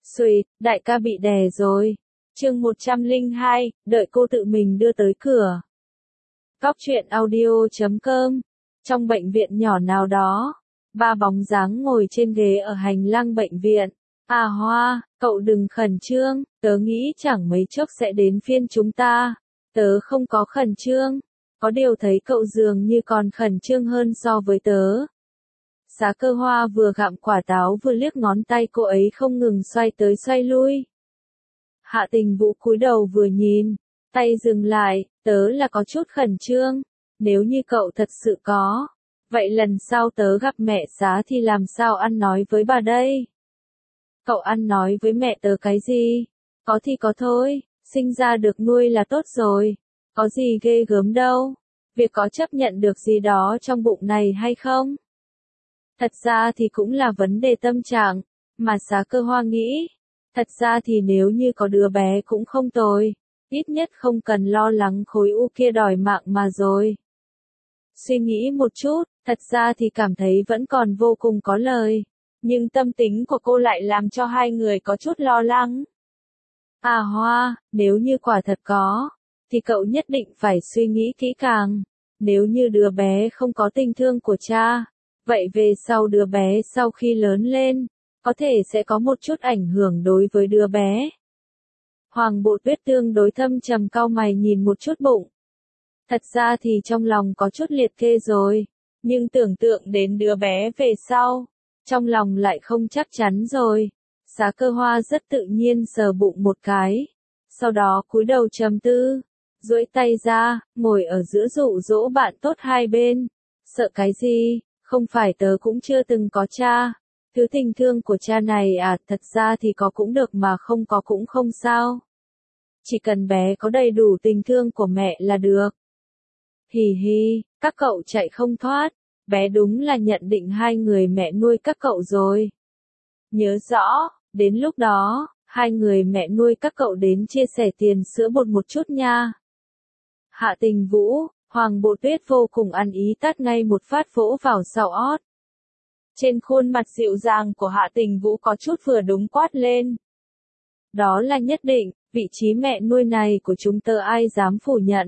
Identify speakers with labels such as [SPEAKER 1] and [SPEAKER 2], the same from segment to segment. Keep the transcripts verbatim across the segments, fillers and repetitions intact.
[SPEAKER 1] Xuỵt, đại ca bị đè rồi. Chương một trăm lẻ hai, đợi cô tự mình đưa tới cửa. Cóc truyện audio chấm com. Trong bệnh viện nhỏ nào đó, ba bóng dáng ngồi trên ghế ở hành lang bệnh viện. À Hoa, cậu đừng khẩn trương, tớ nghĩ chẳng mấy chốc sẽ đến phiên chúng ta. Tớ không có khẩn trương, có điều thấy cậu dường như còn khẩn trương hơn so với tớ. Xá Cơ Hoa vừa gặm quả táo vừa liếc ngón tay cô ấy không ngừng xoay tới xoay lui. Hạ Tình Vũ cúi đầu vừa nhìn, tay dừng lại, tớ là có chút khẩn trương, nếu như cậu thật sự có, vậy lần sau tớ gặp mẹ Xá thì làm sao ăn nói với bà đây? Cậu ăn nói với mẹ tớ cái gì? Có thì có thôi, sinh ra được nuôi là tốt rồi, có gì ghê gớm đâu, việc có chấp nhận được gì đó trong bụng này hay không? Thật ra thì cũng là vấn đề tâm trạng, mà Xá Cơ Hoa nghĩ. Thật ra thì nếu như có đứa bé cũng không tồi, ít nhất không cần lo lắng khối u kia đòi mạng mà rồi. Suy nghĩ một chút, thật ra thì cảm thấy vẫn còn vô cùng có lời, nhưng tâm tính của cô lại làm cho hai người có chút lo lắng. À Hoa, nếu như quả thật có, thì cậu nhất định phải suy nghĩ kỹ càng, nếu như đứa bé không có tình thương của cha, vậy về sau đứa bé sau khi lớn lên, có thể sẽ có một chút ảnh hưởng đối với đứa bé. Hoàng Bộ Tuyết tương đối thâm trầm cau mày nhìn một chút bụng. Thật ra thì trong lòng có chút liệt kê rồi, nhưng tưởng tượng đến đứa bé về sau, trong lòng lại không chắc chắn rồi. Xá Cơ Hoa rất tự nhiên sờ bụng một cái, sau đó cúi đầu trầm tư, duỗi tay ra, ngồi ở giữa dụ dỗ bạn tốt hai bên. Sợ cái gì, không phải tớ cũng chưa từng có cha. Thứ tình thương của cha này à, thật ra thì có cũng được mà không có cũng không sao. Chỉ cần bé có đầy đủ tình thương của mẹ là được. Hì hì, các cậu chạy không thoát, bé đúng là nhận định hai người mẹ nuôi các cậu rồi. Nhớ rõ, đến lúc đó, hai người mẹ nuôi các cậu đến chia sẻ tiền sữa bột một chút nha. Hạ Tình Vũ, Hoàng Bộ Tuyết vô cùng ăn ý tát ngay một phát vỗ vào sau ót. Trên khuôn mặt dịu dàng của Hạ Tình Vũ có chút vừa đúng quát lên. Đó là nhất định, vị trí mẹ nuôi này của chúng tớ ai dám phủ nhận.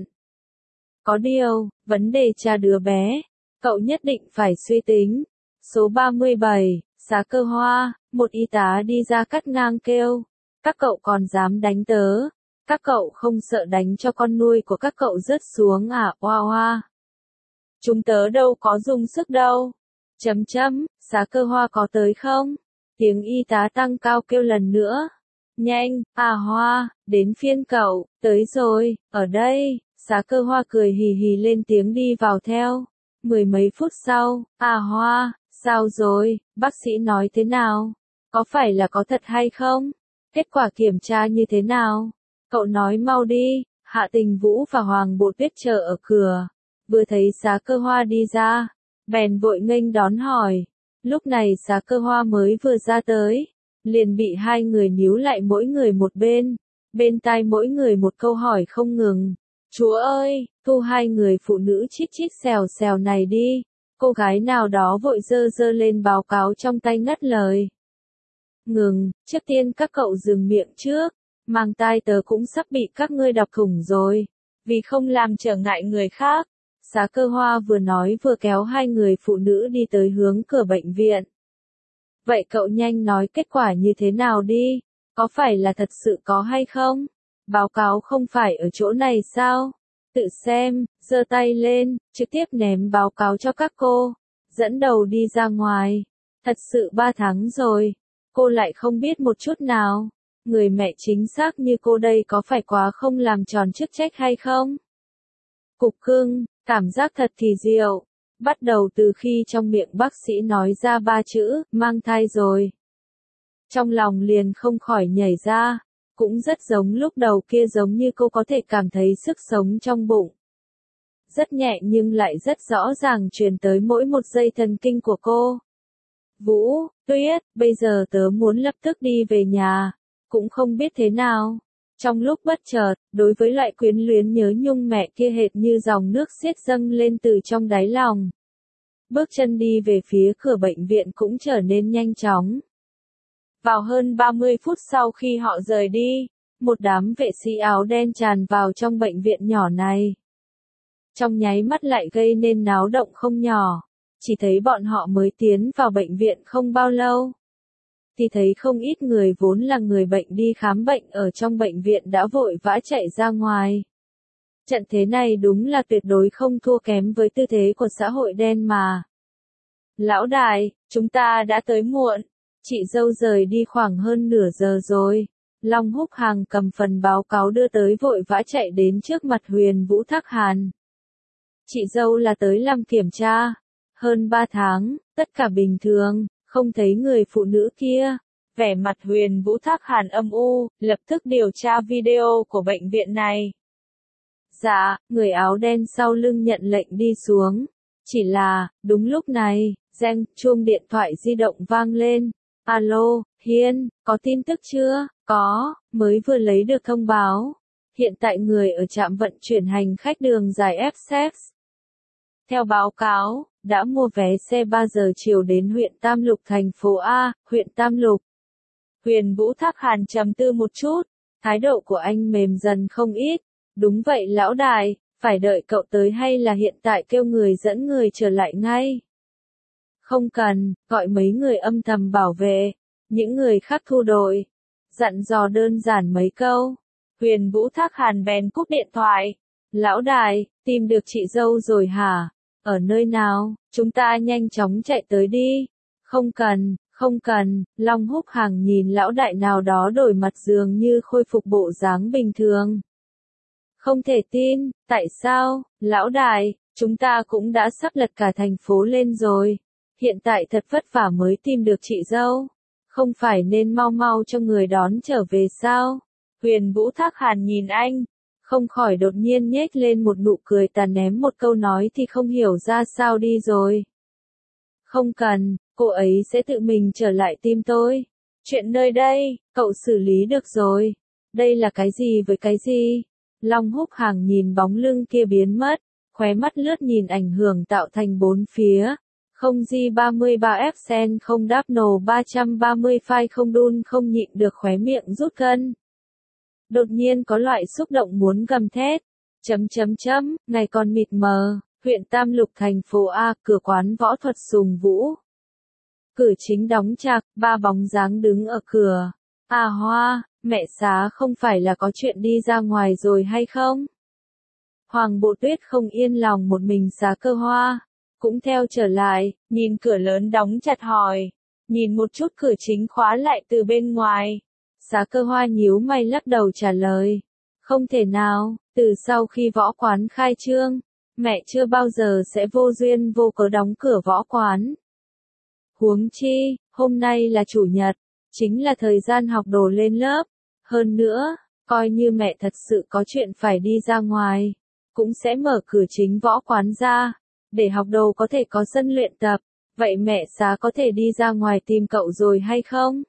[SPEAKER 1] Có điều, vấn đề cha đứa bé, cậu nhất định phải suy tính. Số ba mươi bảy, Xá Cơ Hoa, một y tá đi ra cắt ngang kêu. Các cậu còn dám đánh tớ, các cậu không sợ đánh cho con nuôi của các cậu rớt xuống à, oa oa. Chúng tớ đâu có dùng sức đâu. Chấm chấm, Xá Cơ Hoa có tới không? Tiếng y tá tăng cao kêu lần nữa. Nhanh, à Hoa, đến phiên cậu, tới rồi, ở đây. Xá Cơ Hoa cười hì hì lên tiếng đi vào theo. Mười mấy phút sau, à Hoa, sao rồi, bác sĩ nói thế nào? Có phải là có thật hay không? Kết quả kiểm tra như thế nào? Cậu nói mau đi. Hạ Tình Vũ và Hoàng Bộ Tuyết chờ ở cửa. Vừa thấy Xá Cơ Hoa đi ra, bèn vội nghênh đón hỏi. Lúc này Xá Cơ Hoa mới vừa ra tới, liền bị hai người níu lại mỗi người một bên, bên tai mỗi người một câu hỏi không ngừng. Chúa ơi, thu hai người phụ nữ chít chít xèo xèo này đi. Cô gái nào đó vội dơ dơ lên báo cáo trong tay ngắt lời. Ngừng, trước tiên các cậu dừng miệng trước, mang tai tớ cũng sắp bị các ngươi đọc thủng rồi, vì không làm trở ngại người khác. Xá Cơ Hoa vừa nói vừa kéo hai người phụ nữ đi tới hướng cửa bệnh viện. Vậy cậu nhanh nói kết quả như thế nào đi, có phải là thật sự có hay không? Báo cáo không phải ở chỗ này sao? Tự xem, giơ tay lên, trực tiếp ném báo cáo cho các cô, dẫn đầu đi ra ngoài. Thật sự ba tháng rồi, cô lại không biết một chút nào. Người mẹ chính xác như cô đây có phải quá không làm tròn chức trách hay không? Cục cưng, cảm giác thật kỳ diệu. Bắt đầu từ khi trong miệng bác sĩ nói ra ba chữ, mang thai rồi. Trong lòng liền không khỏi nhảy ra, cũng rất giống lúc đầu kia giống như cô có thể cảm thấy sức sống trong bụng. Rất nhẹ nhưng lại rất rõ ràng truyền tới mỗi một dây thần kinh của cô. Vũ, Tuyết, bây giờ tớ muốn lập tức đi về nhà, cũng không biết thế nào. Trong lúc bất chợt, đối với loại quyến luyến nhớ nhung mẹ kia hệt như dòng nước xiết dâng lên từ trong đáy lòng. Bước chân đi về phía cửa bệnh viện cũng trở nên nhanh chóng. Vào hơn ba mươi phút sau khi họ rời đi, một đám vệ sĩ áo đen tràn vào trong bệnh viện nhỏ này. Trong nháy mắt lại gây nên náo động không nhỏ. Chỉ thấy bọn họ mới tiến vào bệnh viện không bao lâu, thì thấy không ít người vốn là người bệnh đi khám bệnh ở trong bệnh viện đã vội vã chạy ra ngoài. Trận thế này đúng là tuyệt đối không thua kém với tư thế của xã hội đen mà. Lão đại, chúng ta đã tới muộn. Chị dâu rời đi khoảng hơn nửa giờ rồi. Long Húc Hằng cầm phần báo cáo đưa tới vội vã chạy đến trước mặt Huyền Vũ Thác Hàn. Chị dâu là tới làm kiểm tra. Hơn ba tháng, tất cả bình thường, không thấy người phụ nữ kia. Vẻ mặt Huyền Vũ Thác Hàn âm u, lập tức điều tra video của bệnh viện này. Dạ, người áo đen sau lưng nhận lệnh đi xuống. Chỉ là, đúng lúc này, reng chuông điện thoại di động vang lên. Alo, Hiên, có tin tức chưa? Có, mới vừa lấy được thông báo. Hiện tại người ở trạm vận chuyển hành khách đường dài Essex. Theo báo cáo, đã mua vé xe ba giờ chiều đến huyện Tam Lục thành phố A, huyện Tam Lục. Huyền Vũ Thác Hàn trầm tư một chút, thái độ của anh mềm dần không ít. Đúng vậy lão đại, phải đợi cậu tới hay là hiện tại kêu người dẫn người trở lại ngay? Không cần, gọi mấy người âm thầm bảo vệ, những người khác thu đội. Dặn dò đơn giản mấy câu. Huyền Vũ Thác Hàn bèn cúp điện thoại. Lão đại, tìm được chị dâu rồi hả? Ở nơi nào? Chúng ta nhanh chóng chạy tới đi. Không cần, không cần. Long Húc Hằng nhìn lão đại nào đó đổi mặt dường như khôi phục bộ dáng bình thường. Không thể tin, tại sao? Lão đại, chúng ta cũng đã sắp lật cả thành phố lên rồi. Hiện tại thật vất vả mới tìm được chị dâu. Không phải nên mau mau cho người đón trở về sao? Huyền Vũ Thác Hàn nhìn anh, không khỏi đột nhiên nhếch lên một nụ cười tà ném một câu nói thì không hiểu ra sao đi rồi. Không cần, cô ấy sẽ tự mình trở lại tìm tôi. Chuyện nơi đây, cậu xử lý được rồi. Đây là cái gì với cái gì? Long Húc Hằng nhìn bóng lưng kia biến mất, khóe mắt lướt nhìn ảnh hưởng tạo thành bốn phía. Không G ba mươi ba F Sen không đáp nổ ba trăm ba mươi phai không đun không nhịn được khóe miệng rút cân. Đột nhiên có loại xúc động muốn gầm thét. Chấm chấm chấm, ngày còn mịt mờ, huyện Tam Lục thành phố A, cửa quán võ thuật Sùng Vũ. Cửa chính đóng chặt, ba bóng dáng đứng ở cửa. À Hoa, mẹ xá không phải là có chuyện đi ra ngoài rồi hay không? Hoàng Bộ Tuyết không yên lòng một mình Xá Cơ Hoa. Cũng theo trở lại, nhìn cửa lớn đóng chặt hỏi. Nhìn một chút cửa chính khóa lại từ bên ngoài. Xá Cơ Hoa nhíu mày lắc đầu trả lời. Không thể nào, từ sau khi võ quán khai trương, mẹ chưa bao giờ sẽ vô duyên vô cớ đóng cửa võ quán. Huống chi, hôm nay là chủ nhật, chính là thời gian học đồ lên lớp. Hơn nữa, coi như mẹ thật sự có chuyện phải đi ra ngoài, cũng sẽ mở cửa chính võ quán ra, để học đồ có thể có sân luyện tập. Vậy mẹ Xá có thể đi ra ngoài tìm cậu rồi hay không?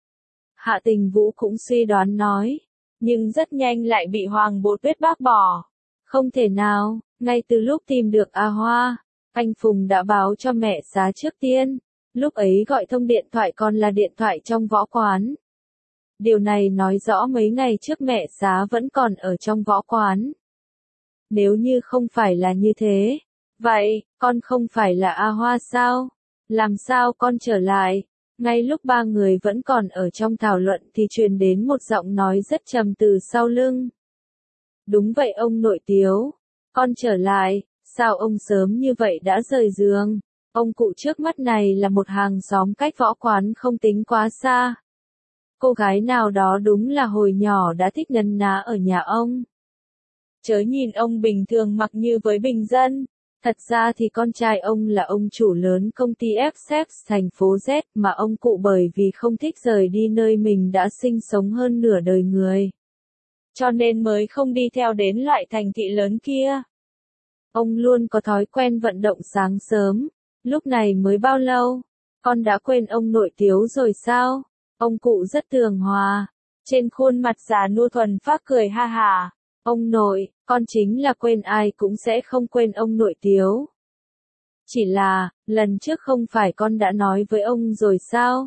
[SPEAKER 1] Hạ Tình Vũ cũng suy đoán nói, nhưng rất nhanh lại bị Hoàng Bộ Tuyết bác bỏ. Không thể nào, ngay từ lúc tìm được A Hoa, anh Phùng đã báo cho mẹ Xá trước tiên, lúc ấy gọi thông điện thoại còn là điện thoại trong võ quán. Điều này nói rõ mấy ngày trước mẹ Xá vẫn còn ở trong võ quán. Nếu như không phải là như thế, vậy, con không phải là A Hoa sao? Làm sao con trở lại? Ngay lúc ba người vẫn còn ở trong thảo luận thì truyền đến một giọng nói rất trầm từ sau lưng. Đúng vậy ông nội Tiếu, con trở lại, sao ông sớm như vậy đã rời giường? Ông cụ trước mắt này là một hàng xóm cách võ quán không tính quá xa. Cô gái nào đó đúng là hồi nhỏ đã thích nấn ná ở nhà ông. Chớ nhìn ông bình thường mặc như với bình dân. Thật ra thì con trai ông là ông chủ lớn công ty Essex thành phố Z mà ông cụ bởi vì không thích rời đi nơi mình đã sinh sống hơn nửa đời người. Cho nên mới không đi theo đến loại thành thị lớn kia. Ông luôn có thói quen vận động sáng sớm. Lúc này mới bao lâu? Con đã quên ông nội Tiếu rồi sao? Ông cụ rất tường hòa. Trên khuôn mặt già nua thuần phác cười ha hả. Ông nội, con chính là quên ai cũng sẽ không quên ông nội Tiếu. Chỉ là, lần trước không phải con đã nói với ông rồi sao?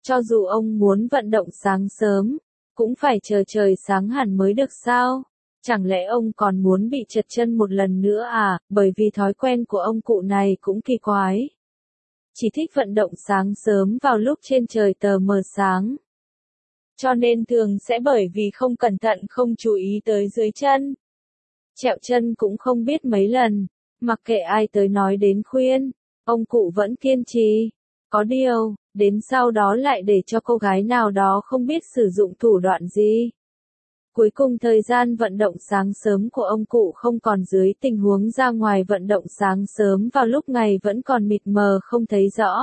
[SPEAKER 1] Cho dù ông muốn vận động sáng sớm, cũng phải chờ trời sáng hẳn mới được sao? Chẳng lẽ ông còn muốn bị trật chân một lần nữa à, bởi vì thói quen của ông cụ này cũng kỳ quái. Chỉ thích vận động sáng sớm vào lúc trên trời tờ mờ sáng. Cho nên thường sẽ bởi vì không cẩn thận không chú ý tới dưới chân. Trẹo chân cũng không biết mấy lần, mặc kệ ai tới nói đến khuyên, ông cụ vẫn kiên trì. Có điều, đến sau đó lại để cho cô gái nào đó không biết sử dụng thủ đoạn gì. Cuối cùng thời gian vận động sáng sớm của ông cụ không còn dưới tình huống ra ngoài vận động sáng sớm vào lúc ngày vẫn còn mịt mờ không thấy rõ.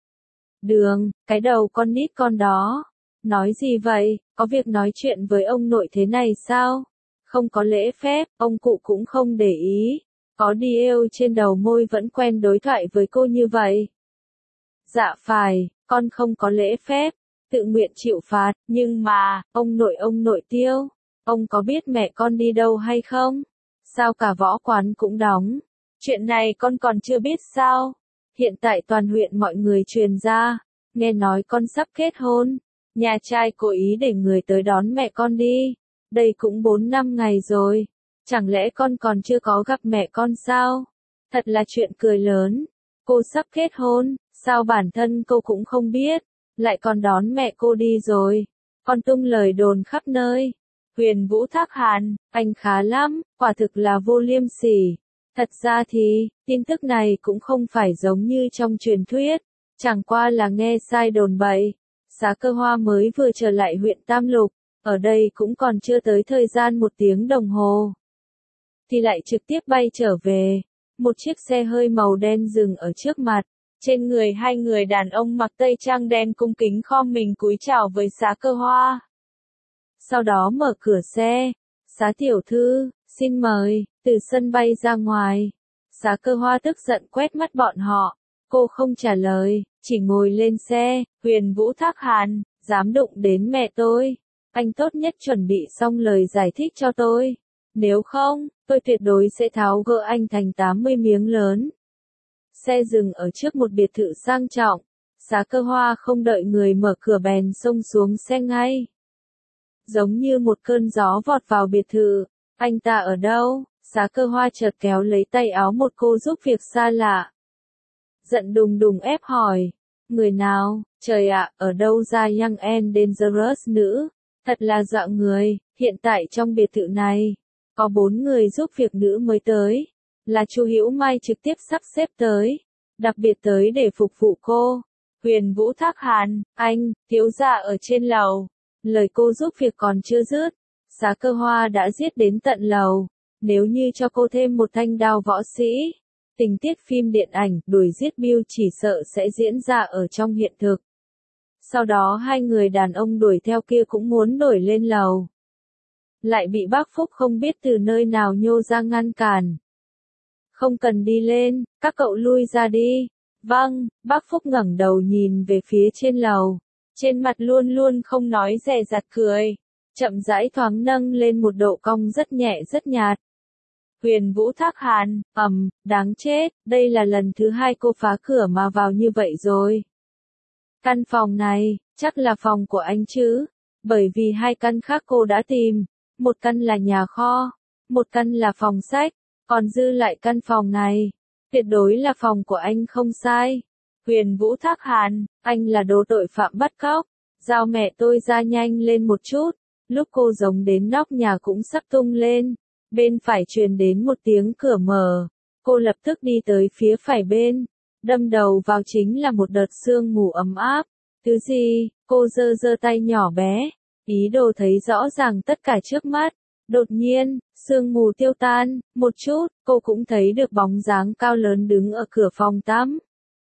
[SPEAKER 1] Đường, cái đầu con nít con đó. Nói gì vậy, có việc nói chuyện với ông nội thế này sao? Không có lễ phép, ông cụ cũng không để ý. Có đi êu trên đầu môi vẫn quen đối thoại với cô như vậy. Dạ phải, con không có lễ phép, tự nguyện chịu phạt, nhưng mà, ông nội ông nội Tiêu, ông có biết mẹ con đi đâu hay không? Sao cả võ quán cũng đóng? Chuyện này con còn chưa biết sao? Hiện tại toàn huyện mọi người truyền ra, nghe nói con sắp kết hôn, nhà trai cố ý để người tới đón mẹ con đi. Đây cũng bốn năm ngày rồi, chẳng lẽ con còn chưa có gặp mẹ con sao? Thật là chuyện cười lớn. Cô sắp kết hôn, sao bản thân cô cũng không biết, lại còn đón mẹ cô đi rồi. Con tung lời đồn khắp nơi. Huyền Vũ Thác Hàn, anh khá lắm, quả thực là vô liêm sỉ. Thật ra thì, tin tức này cũng không phải giống như trong truyền thuyết, chẳng qua là nghe sai đồn bậy. Xá Cơ Hoa mới vừa trở lại huyện Tam Lục, ở đây cũng còn chưa tới thời gian một tiếng đồng hồ. Thì lại trực tiếp bay trở về. Một chiếc xe hơi màu đen dừng ở trước mặt, trên người hai người đàn ông mặc tây trang đen cung kính khom mình cúi chào với Xá Cơ Hoa. Sau đó mở cửa xe, Xá tiểu thư, xin mời, từ sân bay ra ngoài. Xá Cơ Hoa tức giận quét mắt bọn họ, cô không trả lời, chỉ ngồi lên xe. Huyền Vũ Thác Hàn, dám đụng đến mẹ tôi, anh tốt nhất chuẩn bị xong lời giải thích cho tôi. Nếu không, tôi tuyệt đối sẽ tháo gỡ anh thành tám mươi miếng lớn. Xe dừng ở trước một biệt thự sang trọng. Xá Cơ Hoa không đợi người mở cửa bèn xông xuống xe ngay. Giống như một cơn gió vọt vào biệt thự. Anh ta ở đâu? Xá Cơ Hoa chợt kéo lấy tay áo một cô giúp việc xa lạ. Giận đùng đùng ép hỏi. Người nào? Trời ạ, ở đâu ra Young and Dangerous nữ? Thật là dọa người. Hiện tại trong biệt thự này, có bốn người giúp việc nữ mới tới, là Chu Hữu Mai trực tiếp sắp xếp tới, đặc biệt tới để phục vụ cô. Huyền Vũ Thác Hàn, anh, thiếu gia ở trên lầu. Lời cô giúp việc còn chưa dứt, Xá Cơ Hoa đã giết đến tận lầu. Nếu như cho cô thêm một thanh đao võ sĩ, tình tiết phim điện ảnh đuổi giết Bill chỉ sợ sẽ diễn ra ở trong hiện thực. Sau đó hai người đàn ông đuổi theo kia cũng muốn đuổi lên lầu. Lại bị bác Phúc không biết từ nơi nào nhô ra ngăn cản. Không cần đi lên, các cậu lui ra đi. Vâng, bác Phúc ngẩng đầu nhìn về phía trên lầu. Trên mặt luôn luôn không nói dè dặt cười. Chậm rãi thoáng nâng lên một độ cong rất nhẹ rất nhạt. Huyền Vũ Thác Hàn, ầm, đáng chết, đây là lần thứ hai cô phá cửa mà vào như vậy rồi. Căn phòng này, chắc là phòng của anh chứ, bởi vì hai căn khác cô đã tìm. Một căn là nhà kho, một căn là phòng sách, còn dư lại căn phòng này, tuyệt đối là phòng của anh không sai. Huyền Vũ Thác Hàn, anh là đồ tội phạm bắt cóc, giao mẹ tôi ra nhanh lên một chút. Lúc cô giống đến nóc nhà cũng sắp tung lên, bên phải truyền đến một tiếng cửa mở, cô lập tức đi tới phía phải bên, đâm đầu vào chính là một đợt sương mù ấm áp. Thứ gì? Cô giơ giơ tay nhỏ bé, ý đồ thấy rõ ràng tất cả trước mắt. Đột nhiên, sương mù tiêu tan, một chút, cô cũng thấy được bóng dáng cao lớn đứng ở cửa phòng tắm.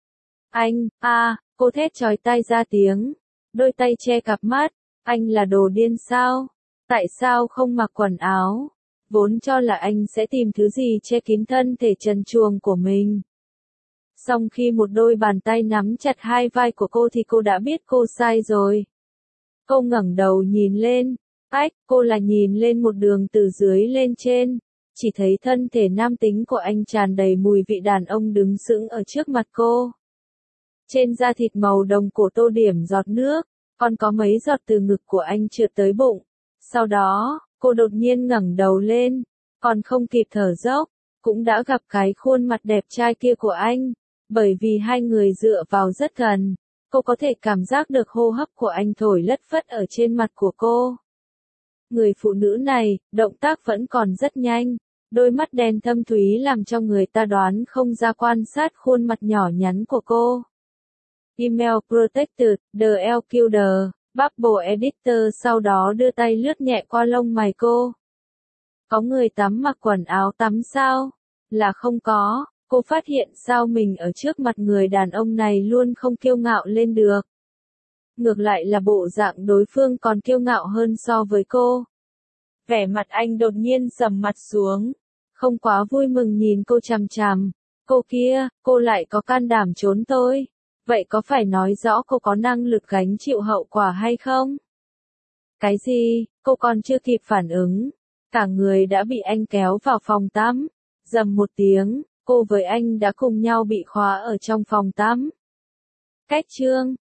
[SPEAKER 1] Anh, a, à, cô thét chói tai ra tiếng, đôi tay che cặp mắt, anh là đồ điên sao? Tại sao không mặc quần áo? Vốn cho là anh sẽ tìm thứ gì che kín thân thể trần truồng của mình. Song khi một đôi bàn tay nắm chặt hai vai của cô thì cô đã biết cô sai rồi. Cô ngẩng đầu nhìn lên, ách, cô là nhìn lên một đường từ dưới lên trên, chỉ thấy thân thể nam tính của anh tràn đầy mùi vị đàn ông đứng sững ở trước mặt cô. Trên da thịt màu đồng cổ tô điểm giọt nước, còn có mấy giọt từ ngực của anh trượt tới bụng. Sau đó, cô đột nhiên ngẩng đầu lên, còn không kịp thở dốc, cũng đã gặp cái khuôn mặt đẹp trai kia của anh. Bởi vì hai người dựa vào rất gần, cô có thể cảm giác được hô hấp của anh thổi lất phất ở trên mặt của cô. Người phụ nữ này, động tác vẫn còn rất nhanh, đôi mắt đen thâm thúy làm cho người ta đoán không ra quan sát khuôn mặt nhỏ nhắn của cô. Email Protected, The L Killer, Bubble Editor sau đó đưa tay lướt nhẹ qua lông mày cô. Có người tắm mặc quần áo tắm sao? Là không có, cô phát hiện sao mình ở trước mặt người đàn ông này luôn không kiêu ngạo lên được. Ngược lại là bộ dạng đối phương còn kiêu ngạo hơn so với cô. Vẻ mặt anh đột nhiên sầm mặt xuống, không quá vui mừng nhìn cô chằm chằm. Cô kia, cô lại có can đảm trốn tôi. Vậy có phải nói rõ cô có năng lực gánh chịu hậu quả hay không? Cái gì? Cô còn chưa kịp phản ứng. Cả người đã bị anh kéo vào phòng tắm. Dầm một tiếng, cô với anh đã cùng nhau bị khóa ở trong phòng tắm. Cách chương